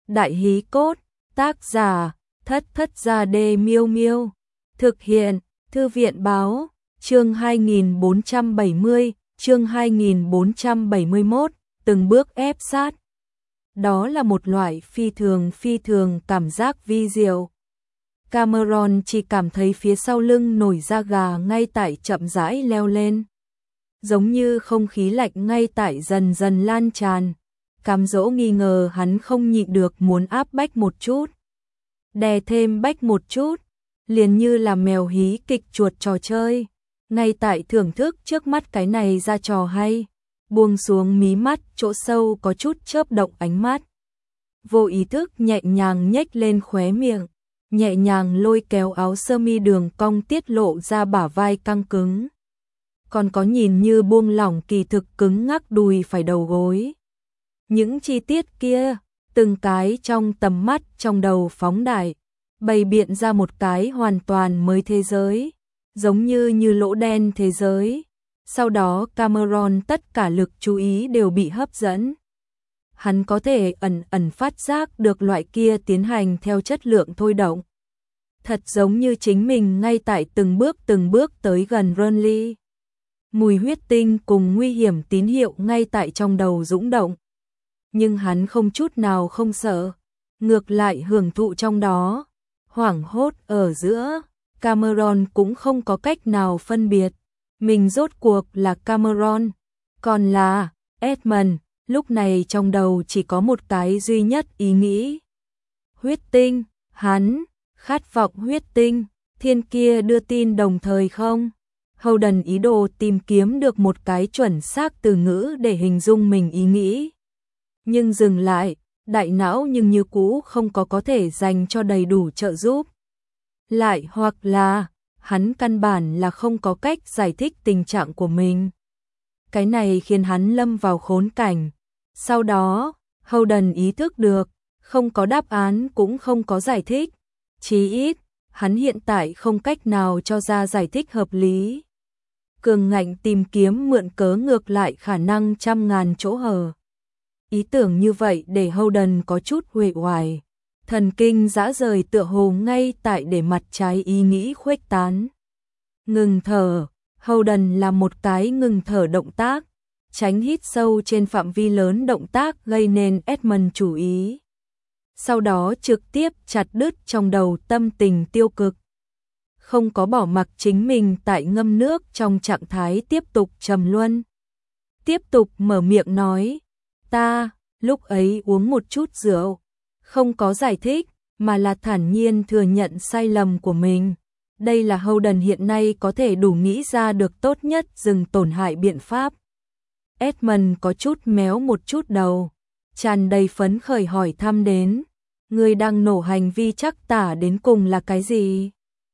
Đại hí cốt, tác giả, Thất Thất Gia Đê Miêu Miêu. Thực hiện, Thư viện báo, chương 2470, chương 2471, từng bước ép sát. Đó là một loại phi thường cảm giác vi diệu. Cameron chỉ cảm thấy phía sau lưng nổi da gà ngay tại chậm rãi leo lên. Giống như không khí lạnh ngay tại dần dần lan tràn. Cám dỗ nghi ngờ hắn không nhịn được muốn áp bách một chút. Đè thêm bách một chút, liền như là mèo hí kịch chuột trò chơi. Ngay tại thưởng thức trước mắt cái này ra trò hay, buông xuống mí mắt chỗ sâu có chút chớp động ánh mắt. Vô ý thức nhẹ nhàng nhếch lên khóe miệng, nhẹ nhàng lôi kéo áo sơ mi đường cong tiết lộ ra bả vai căng cứng. Còn có nhìn như buông lỏng kỳ thực cứng ngắc đùi phải đầu gối. Những chi tiết kia, từng cái trong tầm mắt trong đầu phóng đại, bày biện ra một cái hoàn toàn mới thế giới, giống như lỗ đen thế giới. Sau đó Cameron tất cả lực chú ý đều bị hấp dẫn. Hắn có thể ẩn phát giác được loại kia tiến hành theo chất lượng thôi động. Thật giống như chính mình ngay tại từng bước tới gần Renly. Mùi huyết tinh cùng nguy hiểm tín hiệu ngay tại trong đầu dũng động. Nhưng hắn không chút nào không sợ, ngược lại hưởng thụ trong đó. Hoảng hốt ở giữa, Cameron cũng không có cách nào phân biệt. Mình rốt cuộc là Cameron, còn là Edmund. Lúc này trong đầu chỉ có một cái duy nhất ý nghĩ. Huyết tinh, hắn, khát vọng huyết tinh, thiên kia đưa tin đồng thời không? Holden ý đồ tìm kiếm được một cái chuẩn xác từ ngữ để hình dung mình ý nghĩ. Nhưng dừng lại, đại não nhưng như cũ không có thể dành cho đầy đủ trợ giúp. Lại hoặc là, hắn căn bản là không có cách giải thích tình trạng của mình. Cái này khiến hắn lâm vào khốn cảnh. Sau đó, Holden ý thức được, không có đáp án cũng không có giải thích. Chí ít, hắn hiện tại không cách nào cho ra giải thích hợp lý. Cường ngạnh tìm kiếm mượn cớ ngược lại khả năng trăm ngàn chỗ hở. Ý tưởng như vậy để Holden có chút uể oải. Thần kinh dã rời tựa hồ ngay tại để mặt trái ý nghĩ khuếch tán. Ngừng thở, Holden làm một cái ngừng thở động tác. Tránh hít sâu trên phạm vi lớn động tác gây nên Edmund chú ý. Sau đó trực tiếp chặt đứt trong đầu tâm tình tiêu cực. Không có bỏ mặc chính mình tại ngâm nước trong trạng thái tiếp tục trầm luân. Tiếp tục mở miệng nói, ta, lúc ấy uống một chút rượu. Không có giải thích, mà là thản nhiên thừa nhận sai lầm của mình. Đây là Holden hiện nay có thể đủ nghĩ ra được tốt nhất dừng tổn hại biện pháp. Edmund có chút méo một chút đầu, tràn đầy phấn khởi hỏi thăm đến. Người đang nổ hành vi chắc tả đến cùng là cái gì?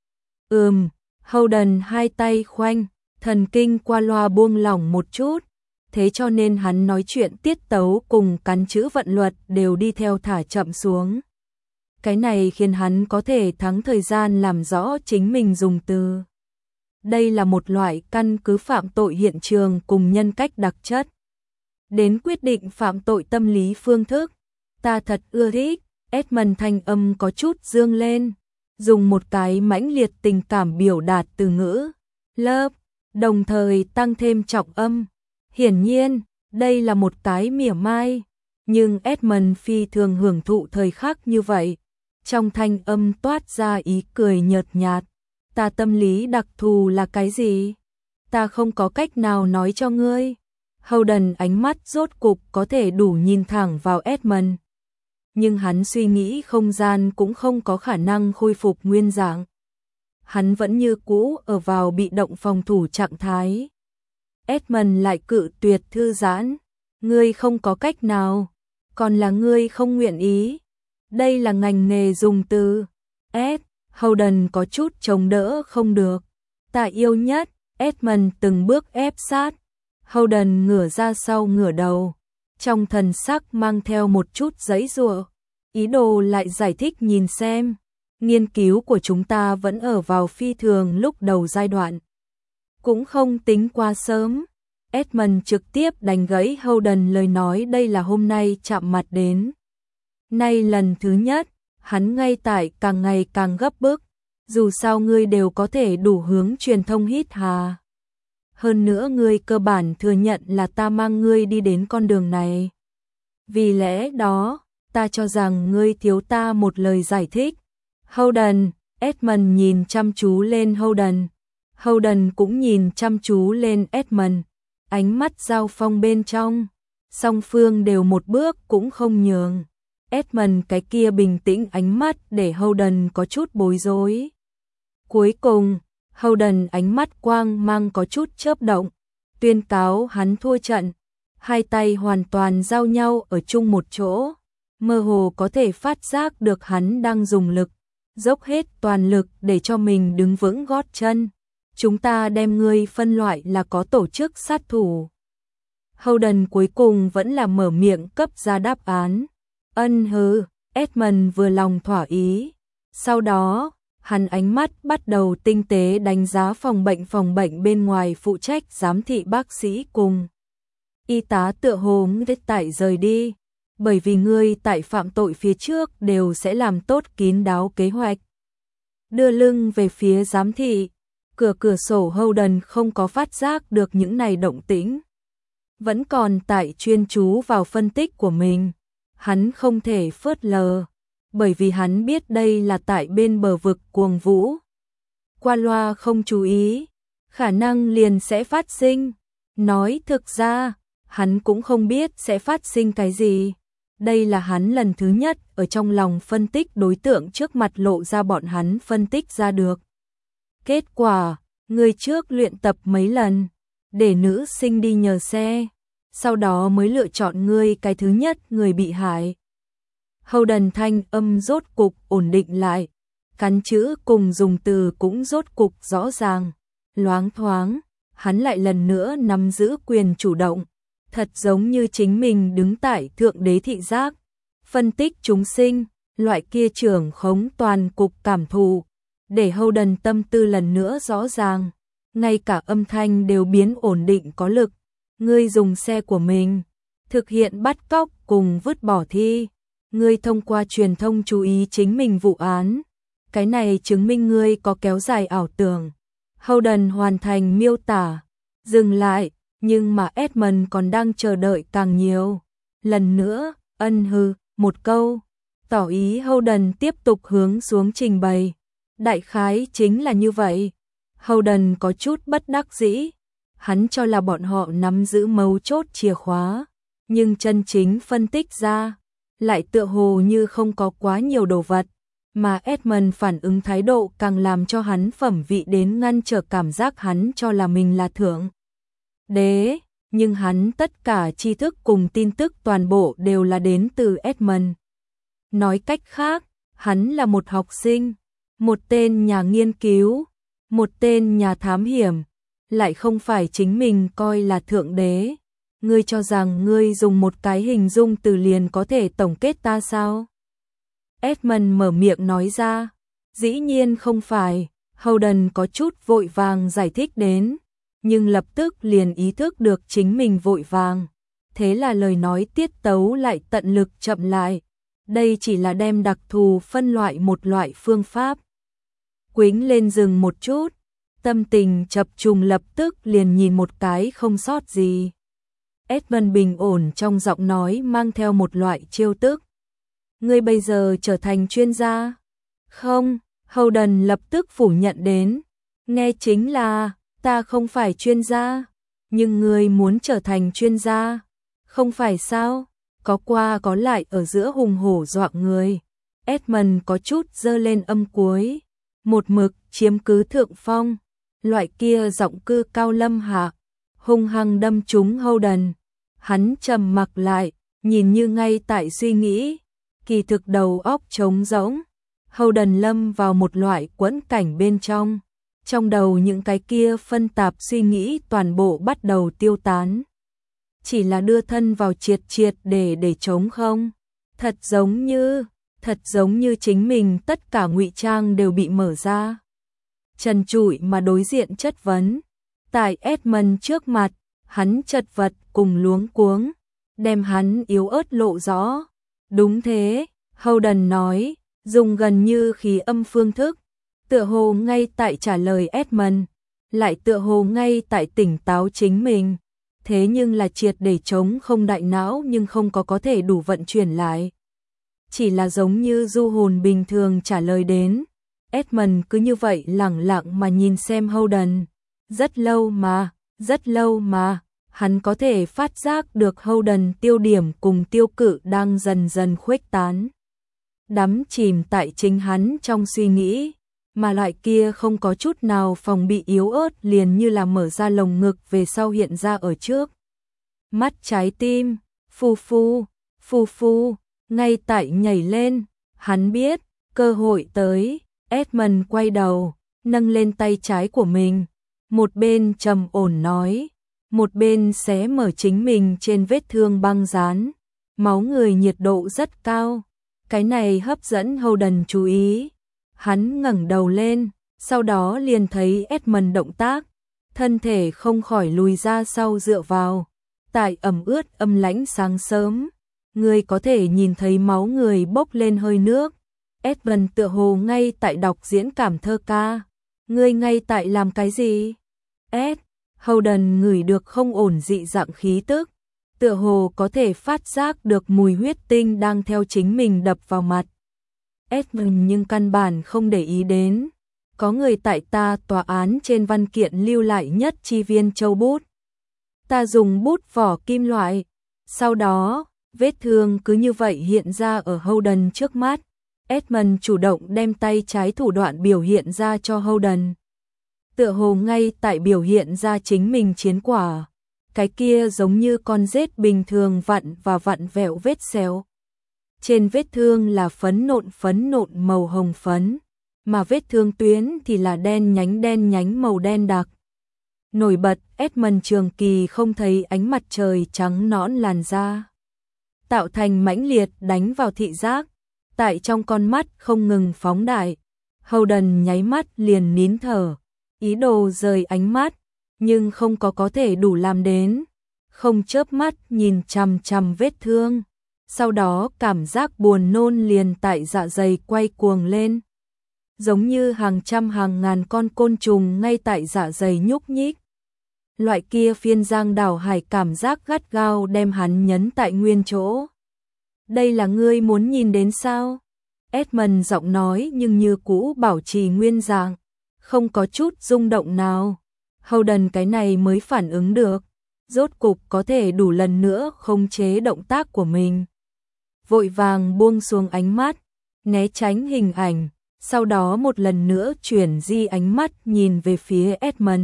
Holden hai tay khoanh, thần kinh qua loa buông lỏng một chút. Thế cho nên hắn nói chuyện tiết tấu cùng cắn chữ vận luật đều đi theo thả chậm xuống. Cái này khiến hắn có thể thắng thời gian làm rõ chính mình dùng từ. Đây là một loại căn cứ phạm tội hiện trường cùng nhân cách đặc chất. Đến quyết định phạm tội tâm lý phương thức. Ta thật ưa thích, Edmund thanh âm có chút dương lên. Dùng một cái mãnh liệt tình cảm biểu đạt từ ngữ. Love, đồng thời tăng thêm trọng âm. Hiển nhiên, đây là một cái mỉa mai. Nhưng Edmund phi thường hưởng thụ thời khắc như vậy. Trong thanh âm toát ra ý cười nhợt nhạt. Ta tâm lý đặc thù là cái gì? Ta không có cách nào nói cho ngươi. Holden ánh mắt rốt cục có thể đủ nhìn thẳng vào Edmund. Nhưng hắn suy nghĩ không gian cũng không có khả năng khôi phục nguyên dạng. Hắn vẫn như cũ ở vào bị động phòng thủ trạng thái. Edmund lại cự tuyệt thư giãn. Ngươi không có cách nào. Còn là ngươi không nguyện ý. Đây là ngành nghề dùng từ. Holden có chút chống đỡ không được. Ta yêu nhất. Edmund từng bước ép sát. Holden ngửa ra sau ngửa đầu. Trong thần sắc mang theo một chút giãy giụa. Ý đồ lại giải thích nhìn xem. Nghiên cứu của chúng ta vẫn ở vào phi thường lúc đầu giai đoạn. Cũng không tính quá sớm. Edmund trực tiếp đánh gãy Holden lời nói đây là hôm nay chạm mặt đến. Nay lần thứ nhất, hắn ngay tại càng ngày càng gấp bức, dù sao ngươi đều có thể đủ hướng truyền thông hít hà. Hơn nữa ngươi cơ bản thừa nhận là ta mang ngươi đi đến con đường này. Vì lẽ đó, ta cho rằng ngươi thiếu ta một lời giải thích. Holden, Edmund nhìn chăm chú lên Holden. Holden cũng nhìn chăm chú lên Edmund. Ánh mắt giao phong bên trong. Song phương đều một bước cũng không nhường. Edmund cái kia bình tĩnh ánh mắt để Holden có chút bối rối. Cuối cùng, Holden ánh mắt quang mang có chút chớp động, tuyên cáo hắn thua trận. Hai tay hoàn toàn giao nhau ở chung một chỗ, mơ hồ có thể phát giác được hắn đang dùng lực, dốc hết toàn lực để cho mình đứng vững gót chân. Chúng ta đem ngươi phân loại là có tổ chức sát thủ. Holden cuối cùng vẫn là mở miệng cấp ra đáp án. Hừ, Edmund vừa lòng thỏa ý. Sau đó, hắn ánh mắt bắt đầu tinh tế đánh giá phòng bệnh bên ngoài phụ trách giám thị bác sĩ cùng y tá tựa hồ tại rời đi, bởi vì ngươi tại phạm tội phía trước đều sẽ làm tốt kín đáo kế hoạch. Đưa lưng về phía giám thị, cửa sổ Holden không có phát giác được những này động tĩnh. Vẫn còn tại chuyên chú vào phân tích của mình, hắn không thể phớt lờ, bởi vì hắn biết đây là tại bên bờ vực cuồng vũ. Qua loa không chú ý, khả năng liền sẽ phát sinh. Nói thực ra, hắn cũng không biết sẽ phát sinh cái gì. Đây là hắn lần thứ nhất ở trong lòng phân tích đối tượng trước mặt lộ ra bọn hắn phân tích ra được. Kết quả, người trước luyện tập mấy lần, để nữ sinh đi nhờ xe, sau đó mới lựa chọn ngươi cái thứ nhất người bị hại. Holden thanh âm rốt cục ổn định lại, cắn chữ cùng dùng từ cũng rốt cục rõ ràng, loáng thoáng, hắn lại lần nữa nắm giữ quyền chủ động, thật giống như chính mình đứng tại thượng đế thị giác, phân tích chúng sinh, loại kia trưởng khống toàn cục cảm thụ, để Holden tâm tư lần nữa rõ ràng, ngay cả âm thanh đều biến ổn định có lực. Ngươi dùng xe của mình thực hiện bắt cóc cùng vứt bỏ thi. Ngươi thông qua truyền thông chú ý chính mình vụ án. Cái này chứng minh ngươi có kéo dài ảo tưởng. Holden hoàn thành miêu tả. Dừng lại, nhưng mà Edmund còn đang chờ đợi càng nhiều. Lần nữa, hừ, một câu. Tỏ ý Holden tiếp tục hướng xuống trình bày. Đại khái chính là như vậy. Holden có chút bất đắc dĩ. Hắn cho là bọn họ nắm giữ mấu chốt chìa khóa. Nhưng chân chính phân tích ra, lại tựa hồ như không có quá nhiều đồ vật, mà Edmund phản ứng thái độ càng làm cho hắn phẩm vị đến ngăn trở cảm giác hắn cho là mình là thượng đế, nhưng hắn tất cả tri thức cùng tin tức toàn bộ đều là đến từ Edmund. Nói cách khác, hắn là một học sinh, một tên nhà nghiên cứu, một tên nhà thám hiểm, lại không phải chính mình coi là thượng đế. Ngươi cho rằng ngươi dùng một cái hình dung từ liền có thể tổng kết ta sao? Edmund mở miệng nói ra. Dĩ nhiên không phải, Holden có chút vội vàng giải thích đến, nhưng lập tức liền ý thức được chính mình vội vàng. Thế là lời nói tiết tấu lại tận lực chậm lại. Đây chỉ là đem đặc thù phân loại một loại phương pháp. Quýnh lên dừng một chút, tâm tình chập trùng lập tức liền nhìn một cái không sót gì. Edmund bình ổn trong giọng nói mang theo một loại trêu tức. Ngươi bây giờ trở thành chuyên gia? Không, Holden lập tức phủ nhận đến. Nghe chính là, ta không phải chuyên gia. Nhưng ngươi muốn trở thành chuyên gia. Không phải sao? Có qua có lại ở giữa hùng hổ dọa người. Edmund có chút giơ lên âm cuối. Một mực chiếm cứ thượng phong. Loại kia giọng cư cao lâm hạ. Hung hăng đâm trúng Holden. Hắn trầm mặc lại, nhìn như ngay tại suy nghĩ, kỳ thực đầu óc trống rỗng. Holden lâm vào một loại quẫn cảnh bên trong đầu những cái kia phân tạp suy nghĩ toàn bộ bắt đầu tiêu tán. Chỉ là đưa thân vào triệt để trống không. Thật giống như chính mình tất cả ngụy trang đều bị mở ra. Trần trụi mà đối diện chất vấn. Tại Edmund trước mặt, hắn chật vật cùng luống cuống, đem hắn yếu ớt lộ rõ. Đúng thế, Howden nói, dùng gần như khí âm phương thức, tựa hồ ngay tại trả lời Edmund, lại tựa hồ ngay tại tỉnh táo chính mình. Thế nhưng là triệt để trống không đại não nhưng không có thể đủ vận chuyển lại. Chỉ là giống như du hồn bình thường trả lời đến. Edmund cứ như vậy lẳng lặng mà nhìn xem Howden. Rất lâu mà, hắn có thể phát giác được Howden tiêu điểm cùng tiêu cự đang dần dần khuếch tán. Đắm chìm tại chính hắn trong suy nghĩ, mà loại kia không có chút nào phòng bị yếu ớt liền như là mở ra lồng ngực về sau hiện ra ở trước. Mắt trái tim, phù phù, ngay tại nhảy lên, hắn biết, cơ hội tới, Edmund quay đầu, nâng lên tay trái của mình, một bên trầm ổn nói, một bên xé mở chính mình trên vết thương băng dán, máu người nhiệt độ rất cao, cái này hấp dẫn Howden chú ý, hắn ngẩng đầu lên, sau đó liền thấy Edmund động tác, thân thể không khỏi lùi ra sau dựa vào, tại ẩm ướt âm lãnh sáng sớm, người có thể nhìn thấy máu người bốc lên hơi nước. Edmund tựa hồ ngay tại đọc diễn cảm thơ ca. Ngươi ngay tại làm cái gì? Howden ngửi được không ổn dị dạng khí tức, tựa hồ có thể phát giác được mùi huyết tinh đang theo chính mình đập vào mặt. Edmund nhưng căn bản không để ý đến. Có người tại ta tòa án trên văn kiện lưu lại nhất chi viên châu bút. Ta dùng bút vỏ kim loại. Sau đó, vết thương cứ như vậy hiện ra ở Howden trước mắt. Edmund chủ động đem tay trái thủ đoạn biểu hiện ra cho Howden. Tựa hồ ngay tại biểu hiện ra chính mình chiến quả. Cái kia giống như con rết bình thường vặn và vặn vẹo vết xéo. Trên vết thương là phấn nộn màu hồng phấn, mà vết thương tuyến thì là đen nhánh màu đen đặc. Nổi bật, Edmund trường kỳ không thấy ánh mặt trời trắng nõn làn da, tạo thành mãnh liệt đánh vào thị giác, tại trong con mắt không ngừng phóng đại. Howden nháy mắt liền nín thở, ý đồ rời ánh mắt, nhưng không có thể đủ làm đến, không chớp mắt nhìn chằm chằm vết thương. Sau đó cảm giác buồn nôn liền tại dạ dày quay cuồng lên, giống như hàng trăm hàng ngàn con côn trùng ngay tại dạ dày nhúc nhích. Loại kia phiên giang đảo hải cảm giác gắt gao đem hắn nhấn tại nguyên chỗ. Đây là ngươi muốn nhìn đến sao? Edmund giọng nói nhưng như cũ bảo trì nguyên dạng, không có chút rung động nào. Howden cái này mới phản ứng được, rốt cục có thể đủ lần nữa khống chế động tác của mình. Vội vàng buông xuống ánh mắt, né tránh hình ảnh, sau đó một lần nữa chuyển di ánh mắt nhìn về phía Edmund.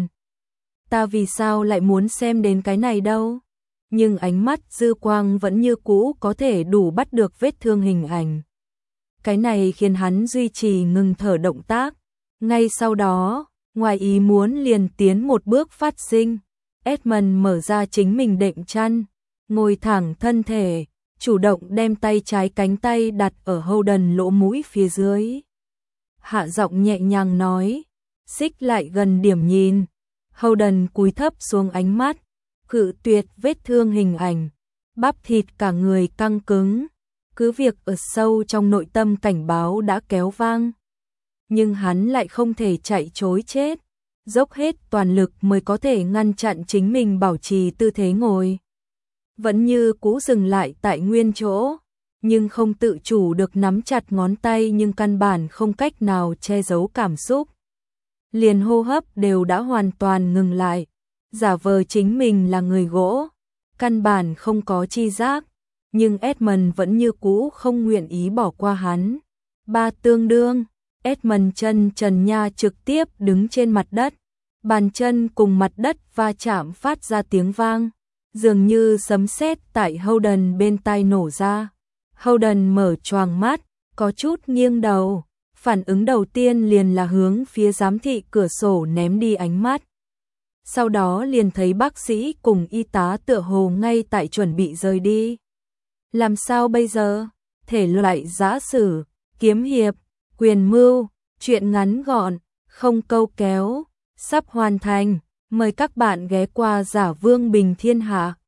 Ta vì sao lại muốn xem đến cái này đâu? Nhưng ánh mắt dư quang vẫn như cũ có thể đủ bắt được vết thương hình ảnh. Cái này khiến hắn duy trì ngừng thở động tác. Ngay sau đó, ngoài ý muốn liền tiến một bước phát sinh. Edmund mở ra chính mình đệm chăn, ngồi thẳng thân thể, chủ động đem tay trái cánh tay đặt ở Howden lỗ mũi phía dưới. Hạ giọng nhẹ nhàng nói, xích lại gần điểm nhìn. Howden cúi thấp xuống ánh mắt, cự tuyệt vết thương hình ảnh, bắp thịt cả người căng cứng, cứ việc ở sâu trong nội tâm cảnh báo đã kéo vang. Nhưng hắn lại không thể chạy trối chết, dốc hết toàn lực mới có thể ngăn chặn chính mình bảo trì tư thế ngồi. Vẫn như cũ dừng lại tại nguyên chỗ, nhưng không tự chủ được nắm chặt ngón tay nhưng căn bản không cách nào che giấu cảm xúc. Liền hô hấp đều đã hoàn toàn ngừng lại, giả vờ chính mình là người gỗ, căn bản không có chi giác, nhưng Edmund vẫn như cũ không nguyện ý bỏ qua hắn. Ba tương đương, Edmund chân trần nha trực tiếp đứng trên mặt đất, bàn chân cùng mặt đất va chạm phát ra tiếng vang, dường như sấm sét tại Howden bên tai nổ ra. Howden mở choàng mắt, có chút nghiêng đầu. Phản ứng đầu tiên liền là hướng phía giám thị cửa sổ ném đi ánh mắt. Sau đó liền thấy bác sĩ cùng y tá tựa hồ ngay tại chuẩn bị rời đi. Làm sao bây giờ? Thể loại giã sử, kiếm hiệp, quyền mưu, truyện ngắn gọn, không câu kéo, sắp hoàn thành. Mời các bạn ghé qua Giả Vương Bình Thiên Hạ.